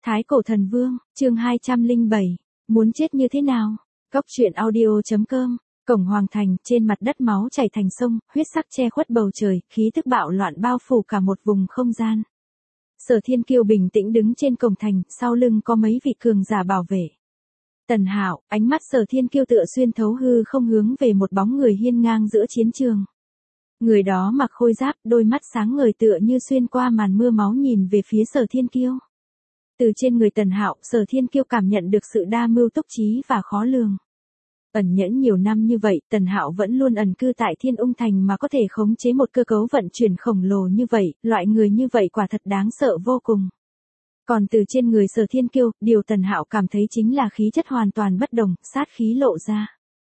Thái Cổ Thần Vương, chương 207, muốn chết như thế nào? Cốc truyện audio.com, cổng hoàng thành, trên mặt đất máu chảy thành sông, huyết sắc che khuất bầu trời, khí tức bạo loạn bao phủ cả một vùng không gian. Sở Thiên Kiêu bình tĩnh đứng trên cổng thành, sau lưng có mấy vị cường giả bảo vệ. Tần Hạo, ánh mắt Sở Thiên Kiêu tựa xuyên thấu hư không hướng về một bóng người hiên ngang giữa chiến trường. Người đó mặc khôi giáp, đôi mắt sáng ngời tựa như xuyên qua màn mưa máu nhìn về phía Sở Thiên Kiêu. Từ trên người Tần Hạo, Sở Thiên Kiêu cảm nhận được sự đa mưu túc trí và khó lường. Ẩn nhẫn nhiều năm như vậy, Tần Hạo vẫn luôn ẩn cư tại Thiên Ung Thành mà có thể khống chế một cơ cấu vận chuyển khổng lồ như vậy, loại người như vậy quả thật đáng sợ vô cùng. Còn từ trên người Sở Thiên Kiêu, điều Tần Hạo cảm thấy chính là khí chất hoàn toàn bất đồng, sát khí lộ ra.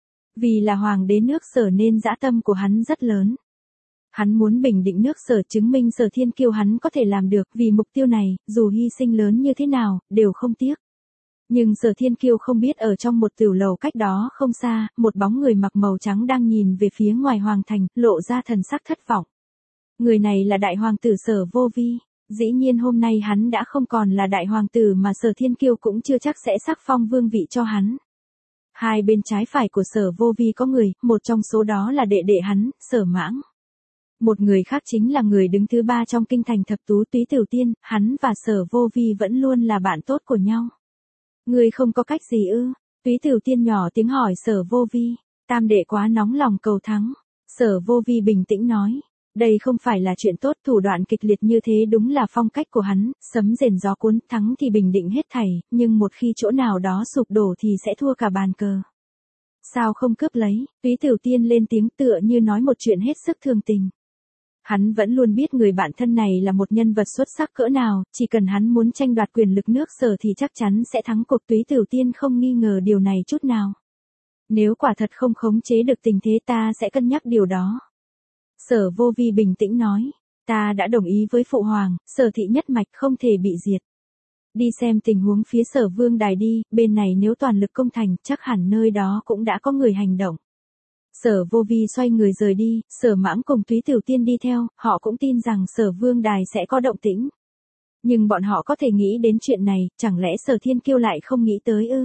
Vì là hoàng đế nước Sở nên dã tâm của hắn rất lớn. Hắn muốn bình định nước Sở, chứng minh Sở Thiên Kiêu hắn có thể làm được, vì mục tiêu này, dù hy sinh lớn như thế nào, đều không tiếc. Nhưng Sở Thiên Kiêu không biết ở trong một tiểu lầu cách đó không xa, một bóng người mặc màu trắng đang nhìn về phía ngoài hoàng thành, lộ ra thần sắc thất vọng. Người này là đại hoàng tử Sở Vô Vi, dĩ nhiên hôm nay hắn đã không còn là đại hoàng tử mà Sở Thiên Kiêu cũng chưa chắc sẽ sắc phong vương vị cho hắn. Hai bên trái phải của Sở Vô Vi có người, một trong số đó là đệ đệ hắn, Sở Mãng. Một người khác chính là người đứng thứ ba trong kinh thành thập tú Túy Tiểu Tiên, hắn và Sở Vô Vi vẫn luôn là bạn tốt của nhau. Người không có cách gì ư? Túy Tiểu Tiên nhỏ tiếng hỏi Sở Vô Vi, tam đệ quá nóng lòng cầu thắng. Sở Vô Vi bình tĩnh nói, đây không phải là chuyện tốt, thủ đoạn kịch liệt như thế đúng là phong cách của hắn, sấm rền gió cuốn, thắng thì bình định hết thảy, nhưng một khi chỗ nào đó sụp đổ thì sẽ thua cả bàn cờ. Sao không cướp lấy? Túy Tiểu Tiên lên tiếng tựa như nói một chuyện hết sức thường tình. Hắn vẫn luôn biết người bạn thân này là một nhân vật xuất sắc cỡ nào, chỉ cần hắn muốn tranh đoạt quyền lực nước Sở thì chắc chắn sẽ thắng cuộc. Túy Tiểu Tiên không nghi ngờ điều này chút nào. Nếu quả thật không khống chế được tình thế ta sẽ cân nhắc điều đó. Sở Vô Vi bình tĩnh nói, ta đã đồng ý với phụ hoàng, Sở thị nhất mạch không thể bị diệt. Đi xem tình huống phía Sở Vương Đài đi, bên này nếu toàn lực công thành, chắc hẳn nơi đó cũng đã có người hành động. Sở Vô Vi xoay người rời đi, Sở Mãng cùng Túy Tiểu Tiên đi theo, họ cũng tin rằng Sở Vương Đài sẽ có động tĩnh. Nhưng bọn họ có thể nghĩ đến chuyện này, chẳng lẽ Sở Thiên Kiêu lại không nghĩ tới ư?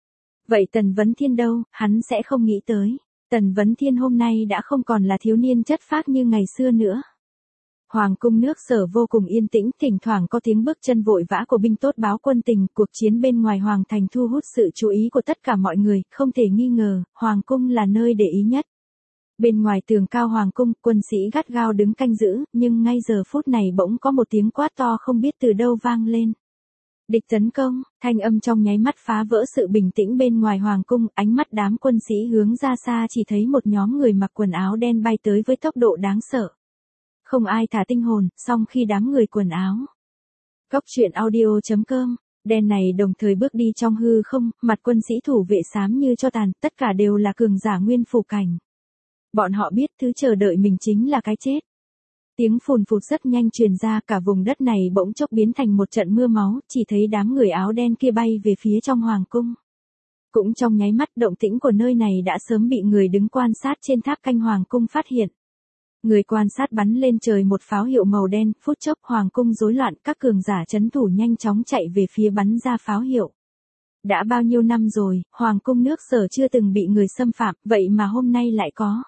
Vậy Tần Vấn Thiên đâu, hắn sẽ không nghĩ tới. Tần Vấn Thiên hôm nay đã không còn là thiếu niên chất phác như ngày xưa nữa. Hoàng cung nước Sở vô cùng yên tĩnh, thỉnh thoảng có tiếng bước chân vội vã của binh tốt báo quân tình, cuộc chiến bên ngoài hoàng thành thu hút sự chú ý của tất cả mọi người, không thể nghi ngờ, hoàng cung là nơi để ý nhất. Bên ngoài tường cao hoàng cung, quân sĩ gắt gao đứng canh giữ, nhưng ngay giờ phút này bỗng có một tiếng quát to không biết từ đâu vang lên. Địch tấn công, thanh âm trong nháy mắt phá vỡ sự bình tĩnh bên ngoài hoàng cung, ánh mắt đám quân sĩ hướng ra xa chỉ thấy một nhóm người mặc quần áo đen bay tới với tốc độ đáng sợ. Không ai thả tinh hồn, song khi đám người quần áo. Cốc truyện audio.com, đen này đồng thời bước đi trong hư không, mặt quân sĩ thủ vệ xám như cho tàn, tất cả đều là cường giả nguyên phủ cảnh. Bọn họ biết thứ chờ đợi mình chính là cái chết. Tiếng phùn phụt rất nhanh truyền ra, cả vùng đất này bỗng chốc biến thành một trận mưa máu, chỉ thấy đám người áo đen kia bay về phía trong hoàng cung. Cũng trong nháy mắt, động tĩnh của nơi này đã sớm bị người đứng quan sát trên tháp canh hoàng cung phát hiện. Người quan sát bắn lên trời một pháo hiệu màu đen, phút chốc hoàng cung rối loạn, các cường giả trấn thủ nhanh chóng chạy về phía bắn ra pháo hiệu. Đã bao nhiêu năm rồi, hoàng cung nước Sở chưa từng bị người xâm phạm, vậy mà hôm nay lại có.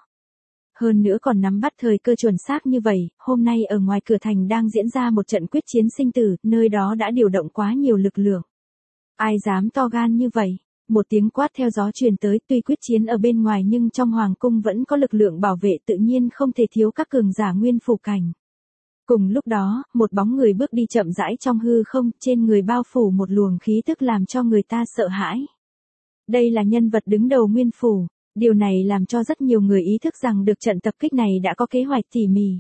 Hơn nữa còn nắm bắt thời cơ chuẩn xác như vậy, hôm nay ở ngoài cửa thành đang diễn ra một trận quyết chiến sinh tử, nơi đó đã điều động quá nhiều lực lượng. Ai dám to gan như vậy? Một tiếng quát theo gió truyền tới, tuy quyết chiến ở bên ngoài nhưng trong hoàng cung vẫn có lực lượng bảo vệ, tự nhiên không thể thiếu các cường giả nguyên phủ cảnh. Cùng lúc đó, một bóng người bước đi chậm rãi trong hư không, trên người bao phủ một luồng khí tức làm cho người ta sợ hãi. Đây là nhân vật đứng đầu nguyên phủ, điều này làm cho rất nhiều người ý thức rằng được trận tập kích này đã có kế hoạch tỉ mỉ.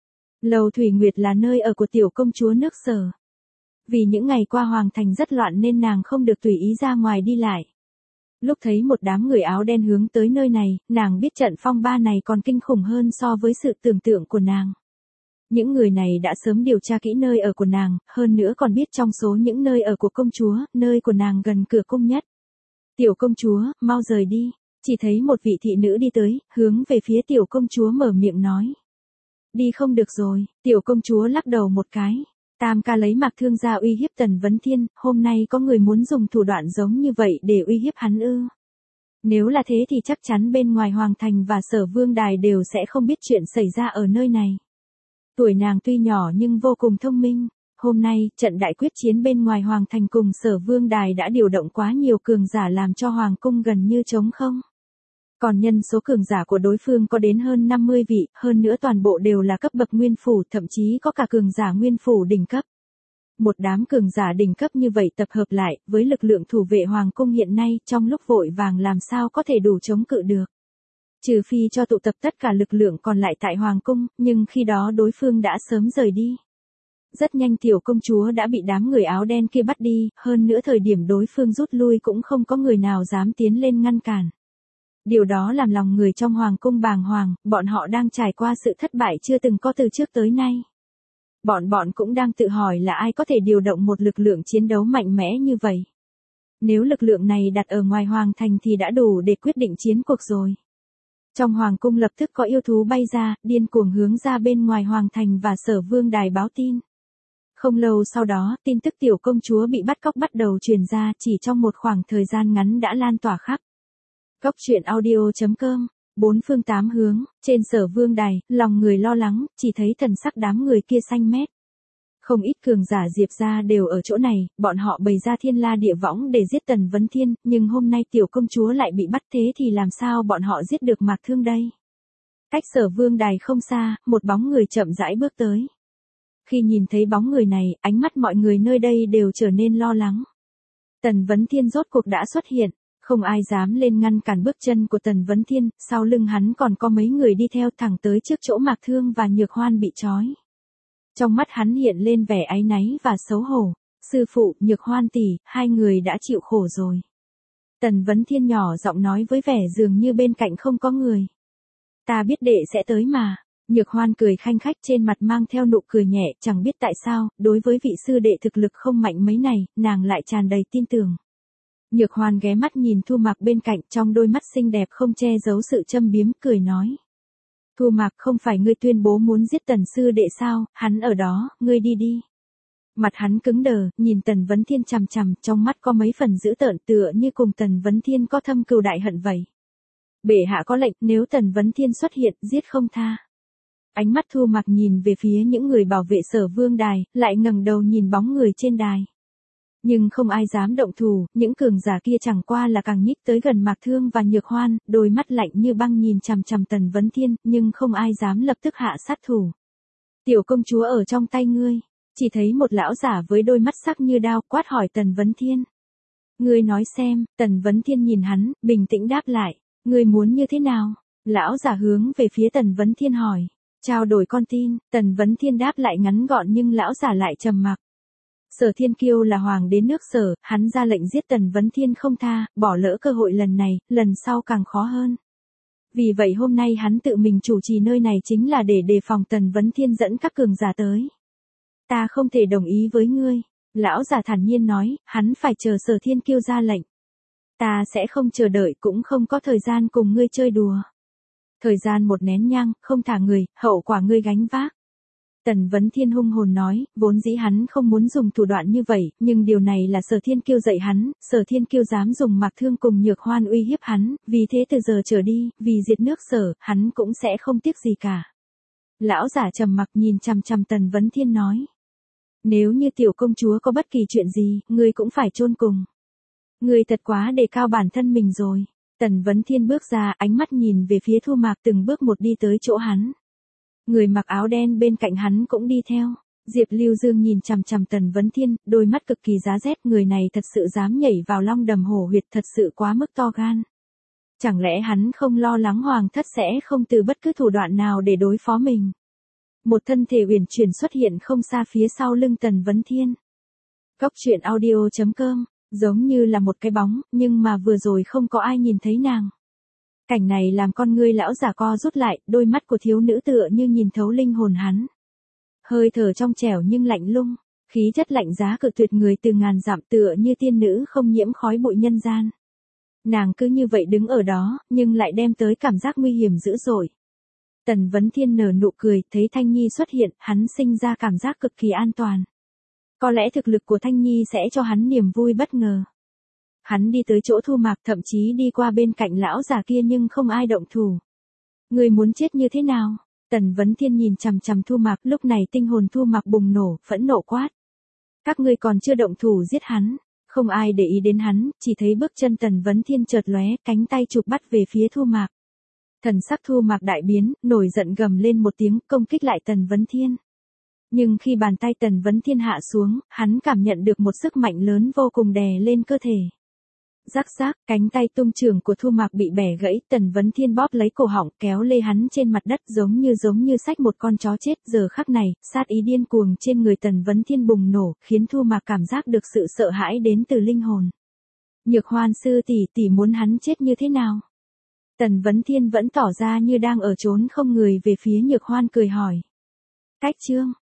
Lầu Thủy Nguyệt là nơi ở của tiểu công chúa nước Sở. Vì những ngày qua hoàng thành rất loạn nên nàng không được tùy ý ra ngoài đi lại. Lúc thấy một đám người áo đen hướng tới nơi này, nàng biết trận phong ba này còn kinh khủng hơn so với sự tưởng tượng của nàng. Những người này đã sớm điều tra kỹ nơi ở của nàng, hơn nữa còn biết trong số những nơi ở của công chúa, nơi của nàng gần cửa cung nhất. Tiểu công chúa, mau rời đi. Chỉ thấy một vị thị nữ đi tới, hướng về phía tiểu công chúa mở miệng nói. Đi không được rồi, tiểu công chúa lắc đầu một cái. Tam ca lấy Mạc Thương ra uy hiếp Tần Vấn Thiên, hôm nay có người muốn dùng thủ đoạn giống như vậy để uy hiếp hắn ư? Nếu là thế thì chắc chắn bên ngoài Hoàng Thành và Sở Vương Đài đều sẽ không biết chuyện xảy ra ở nơi này. Tuổi nàng tuy nhỏ nhưng vô cùng thông minh. Hôm nay, trận đại quyết chiến bên ngoài Hoàng Thành cùng Sở Vương Đài đã điều động quá nhiều cường giả làm cho Hoàng cung gần như trống không. Còn nhân số cường giả của đối phương có đến hơn 50 vị, hơn nữa toàn bộ đều là cấp bậc nguyên phủ, thậm chí có cả cường giả nguyên phủ đỉnh cấp. Một đám cường giả đỉnh cấp như vậy tập hợp lại, với lực lượng thủ vệ Hoàng cung hiện nay, trong lúc vội vàng làm sao có thể đủ chống cự được. Trừ phi cho tụ tập tất cả lực lượng còn lại tại Hoàng cung, nhưng khi đó đối phương đã sớm rời đi. Rất nhanh tiểu công chúa đã bị đám người áo đen kia bắt đi, hơn nữa thời điểm đối phương rút lui cũng không có người nào dám tiến lên ngăn cản. Điều đó làm lòng người trong Hoàng cung bàng hoàng, bọn họ đang trải qua sự thất bại chưa từng có từ trước tới nay. Bọn cũng đang tự hỏi là ai có thể điều động một lực lượng chiến đấu mạnh mẽ như vậy. Nếu lực lượng này đặt ở ngoài Hoàng Thành thì đã đủ để quyết định chiến cuộc rồi. Trong Hoàng cung lập tức có yêu thú bay ra, điên cuồng hướng ra bên ngoài Hoàng Thành và Sở Vương Đài báo tin. Không lâu sau đó, tin tức tiểu công chúa bị bắt cóc bắt đầu truyền ra, chỉ trong một khoảng thời gian ngắn đã lan tỏa khắp. Cốc truyện audio.com, bốn phương tám hướng, trên Sở Vương Đài, lòng người lo lắng, chỉ thấy thần sắc đám người kia xanh mét. Không ít cường giả Diệp gia đều ở chỗ này, bọn họ bày ra thiên la địa võng để giết Tần Vấn Thiên, nhưng hôm nay tiểu công chúa lại bị bắt, thế thì làm sao bọn họ giết được Mạc Thương đây? Cách Sở Vương Đài không xa, một bóng người chậm rãi bước tới. Khi nhìn thấy bóng người này, ánh mắt mọi người nơi đây đều trở nên lo lắng. Tần Vấn Thiên rốt cuộc đã xuất hiện, không ai dám lên ngăn cản bước chân của Tần Vấn Thiên, sau lưng hắn còn có mấy người đi theo thẳng tới trước chỗ Mạc Thương và Nhược Hoan bị trói. Trong mắt hắn hiện lên vẻ áy náy và xấu hổ, sư phụ, Nhược Hoan tỷ, hai người đã chịu khổ rồi. Tần Vấn Thiên nhỏ giọng nói với vẻ dường như bên cạnh không có người. Ta biết đệ sẽ tới mà. Nhược Hoan cười khanh khách trên mặt mang theo nụ cười nhẹ, chẳng biết tại sao, đối với vị sư đệ thực lực không mạnh mấy này, nàng lại tràn đầy tin tưởng. Nhược Hoan ghé mắt nhìn Thu Mạc bên cạnh, trong đôi mắt xinh đẹp không che giấu sự châm biếm, cười nói. Thu Mạc, không phải ngươi tuyên bố muốn giết Tần sư đệ sao, hắn ở đó, ngươi đi đi. Mặt hắn cứng đờ, nhìn Tần Vấn Thiên chằm chằm, trong mắt có mấy phần dữ tợn tựa như cùng Tần Vấn Thiên có thâm cừu đại hận vậy. Bệ hạ có lệnh, nếu Tần Vấn Thiên xuất hiện, giết không tha. Ánh mắt Thu Mạc nhìn về phía những người bảo vệ Sở Vương Đài, lại ngẩng đầu nhìn bóng người trên đài. Nhưng không ai dám động thủ, những cường giả kia chẳng qua là càng nhích tới gần Mạc Thương và Nhược Hoan, đôi mắt lạnh như băng nhìn chằm chằm Tần Vấn Thiên, nhưng không ai dám lập tức hạ sát thủ. Tiểu công chúa ở trong tay ngươi, chỉ thấy một lão giả với đôi mắt sắc như đao quát hỏi Tần Vấn Thiên. Ngươi nói xem, Tần Vấn Thiên nhìn hắn, bình tĩnh đáp lại, ngươi muốn như thế nào? Lão giả hướng về phía Tần Vấn Thiên hỏi. Trao đổi con tin, Tần Vấn Thiên đáp lại ngắn gọn nhưng lão giả lại trầm mặc. Sở Thiên Kiêu là hoàng đế nước Sở, hắn ra lệnh giết Tần Vấn Thiên không tha, bỏ lỡ cơ hội lần này, lần sau càng khó hơn. Vì vậy hôm nay hắn tự mình chủ trì nơi này chính là để đề phòng Tần Vấn Thiên dẫn các cường giả tới. Ta không thể đồng ý với ngươi, lão giả thản nhiên nói, hắn phải chờ Sở Thiên Kiêu ra lệnh. Ta sẽ không chờ đợi cũng không có thời gian cùng ngươi chơi đùa. Thời gian một nén nhang, không thả người, hậu quả ngươi gánh vác. Tần Vấn Thiên hung hồn nói, vốn dĩ hắn không muốn dùng thủ đoạn như vậy, nhưng điều này là Sở Thiên Kiêu dạy hắn, Sở Thiên Kiêu dám dùng Mạc Thương cùng Nhược Hoan uy hiếp hắn, vì thế từ giờ trở đi, vì diệt nước Sở, hắn cũng sẽ không tiếc gì cả. Lão giả trầm mặc nhìn chằm chằm Tần Vấn Thiên nói. Nếu như tiểu công chúa có bất kỳ chuyện gì, ngươi cũng phải chôn cùng. Ngươi thật quá đề cao bản thân mình rồi. Tần Vấn Thiên bước ra, ánh mắt nhìn về phía Thu Mạc từng bước một đi tới chỗ hắn. Người mặc áo đen bên cạnh hắn cũng đi theo. Diệp Lưu Dương nhìn chằm chằm Tần Vấn Thiên, đôi mắt cực kỳ giá rét, người này thật sự dám nhảy vào long đầm hổ huyệt, thật sự quá mức to gan. Chẳng lẽ hắn không lo lắng hoàng thất sẽ không từ bất cứ thủ đoạn nào để đối phó mình. Một thân thể uyển chuyển xuất hiện không xa phía sau lưng Tần Vấn Thiên. Cốc truyện audio.com, giống như là một cái bóng, nhưng mà vừa rồi không có ai nhìn thấy nàng. Cảnh này làm con ngươi lão giả co rút lại, đôi mắt của thiếu nữ tựa như nhìn thấu linh hồn hắn. Hơi thở trong trẻo nhưng lạnh lùng, khí chất lạnh giá cự tuyệt người từ ngàn dặm tựa như tiên nữ không nhiễm khói bụi nhân gian. Nàng cứ như vậy đứng ở đó, nhưng lại đem tới cảm giác nguy hiểm dữ dội. Tần Vấn Thiên nở nụ cười, thấy Thanh Nhi xuất hiện, hắn sinh ra cảm giác cực kỳ an toàn. Có lẽ thực lực của Thanh Nhi sẽ cho hắn niềm vui bất ngờ. Hắn đi tới chỗ Thu Mạc, thậm chí đi qua bên cạnh lão già kia nhưng không ai động thủ. Người muốn chết như thế nào? Tần Vấn Thiên nhìn chằm chằm Thu Mạc, lúc này tinh hồn Thu Mạc bùng nổ, phẫn nộ quát. Các ngươi còn chưa động thủ giết hắn. Không ai để ý đến hắn, chỉ thấy bước chân Tần Vấn Thiên chợt lóe, cánh tay chụp bắt về phía Thu Mạc. Thần sắc Thu Mạc đại biến, nổi giận gầm lên một tiếng, công kích lại Tần Vấn Thiên. Nhưng khi bàn tay Tần Vấn Thiên hạ xuống, hắn cảm nhận được một sức mạnh lớn vô cùng đè lên cơ thể. Rắc rắc, cánh tay tung trường của Thu Mạc bị bẻ gãy, Tần Vấn Thiên bóp lấy cổ họng, kéo lê hắn trên mặt đất giống như xách một con chó chết. Giờ khắc này, sát ý điên cuồng trên người Tần Vấn Thiên bùng nổ, khiến Thu Mạc cảm giác được sự sợ hãi đến từ linh hồn. Nhược Hoan sư tỷ muốn hắn chết như thế nào? Tần Vấn Thiên vẫn tỏ ra như đang ở trốn không người về phía Nhược Hoan cười hỏi. Cách chương